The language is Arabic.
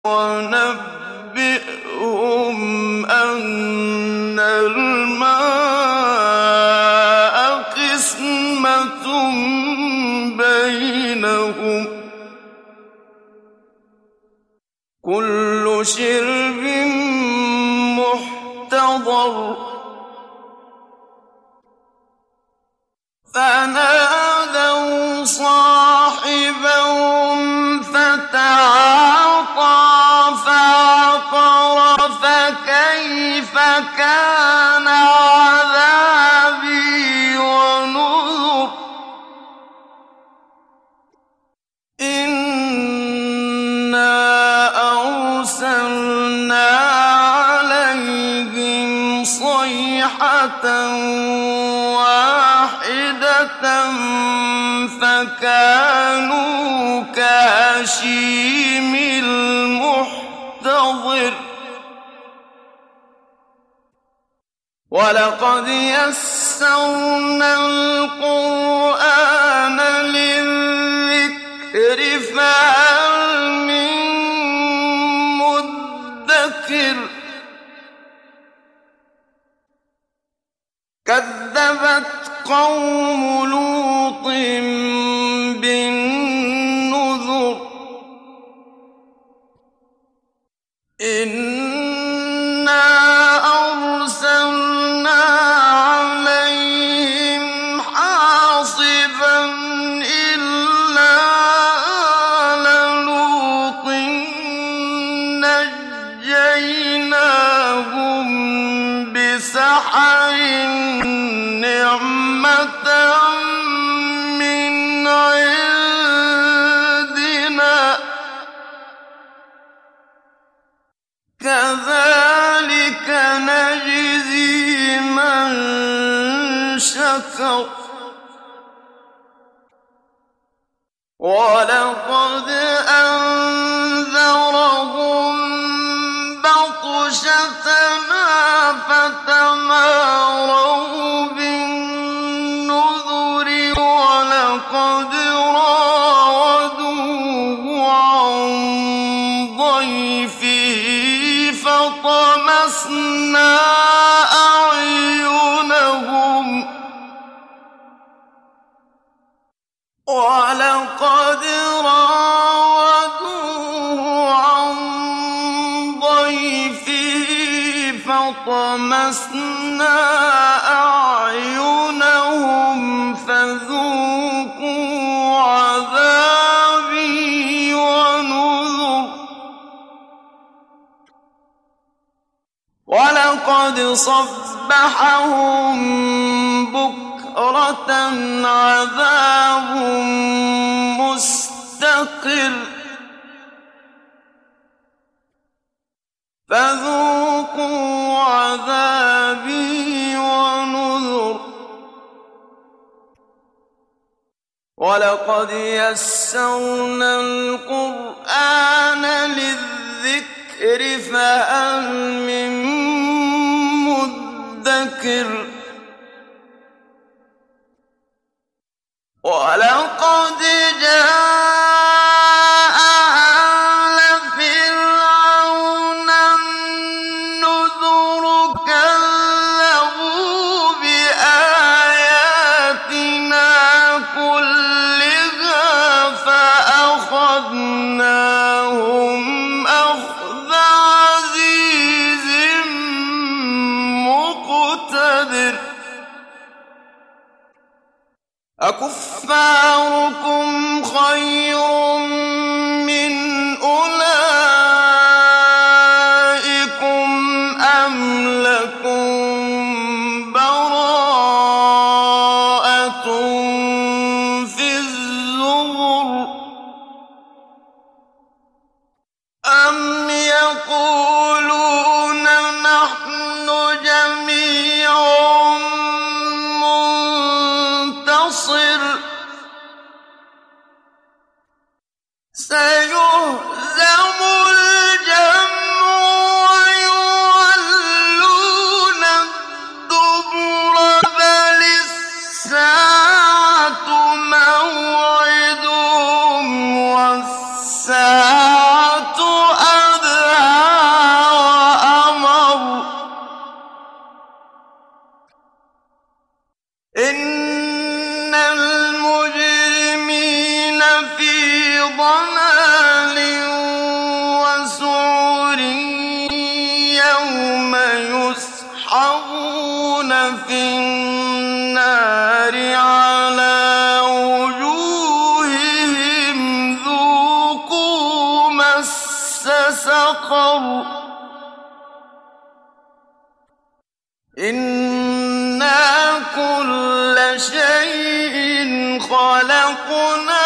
وَنَبِّئْهُمْ أَنَّ الْمَاءَ قِسْمَةٌ بَيْنَهُمْ ۖ كُلُّ شِرْبٍ مُّحْتَضَرٌ فَنَادَوْا صَاحِبَهُمْ فَتَعَاطَىٰ فَعَقَرَ فَكَيْفَ كَانَ عَذَابِي وَنُذُرِ إِنَّا أَرْسَلْنَا عَلَيْهِمْ صَيْحَةً وَاحِدَةً فَكَانُوا كَهَشِيمِ الْمُحْتَظِرِ وَلَقَدْ يَسَّرْنَا الْقُرْآنَ لِلذِّكْرِ فَهَلْ مِن مُّدَّكِرٍ كَذَّبَتْ قَوْمُ لُوطٍ بِالنُّذُرِ إِنَّا أَرْسَلْنَا عَلَيْهِمْ حَاصِبًا إِلَّا آلَ لُوطٍ نَّجَّيْنَاهُم بِسَحَرٍ نِّعْمَةً مِّنْ عِندِنَا ۚ كَذَٰلِكَ نَجْزِي مَن شَكَرَ وَلَقَدْ أَنذَرَهُم بَطْشَتَنَا فَتَمَارَوْا بِالنُّذُرِ وَلَقَدْ رَاوَدُوهُ عَن ضَيْفِهِ فَطَمَسْنَا أَعْيُنَهُمْ فَذُوقُوا عَذَابِي وَنُذُرِ وَلَقَدْ صَبَّحَهُم بُكْرَةً عَذَابٌ مُّسْتَقِرٌّ فَذُوقُوا عَذَابِي وَنُذُرِ وَلَقَدْ يَسَّرْنَا الْقُرْآنَ لِلذِّكْرِ فَهَلْ مِن مُّدَّكِرٍ وَلَقَدْ جَاءَ آلَ فِرْعَوْنَ النُّذُرُ كَذَّبُوا بِآيَاتِنَا كُلِّهَا فَأَخَذْنَاهُمْ أَخْذَ عَزِيزٍ مُّقْتَدِرٍ أَكُفَّارُكُمْ خَيْرٌ مِّنْ أُولَٰئِكُمْ أَمْ لَكُم بَرَاءَةٌ فِي الزُّبُرِ أَمْ يَقُولُونَ نَحْنُ جَمِيعٌ مُّنتَصِرٌ ضلال وسعر يوم يسحبون في النار على وجوههم ذوقوا مس سقر إنا كل شيء خلقناه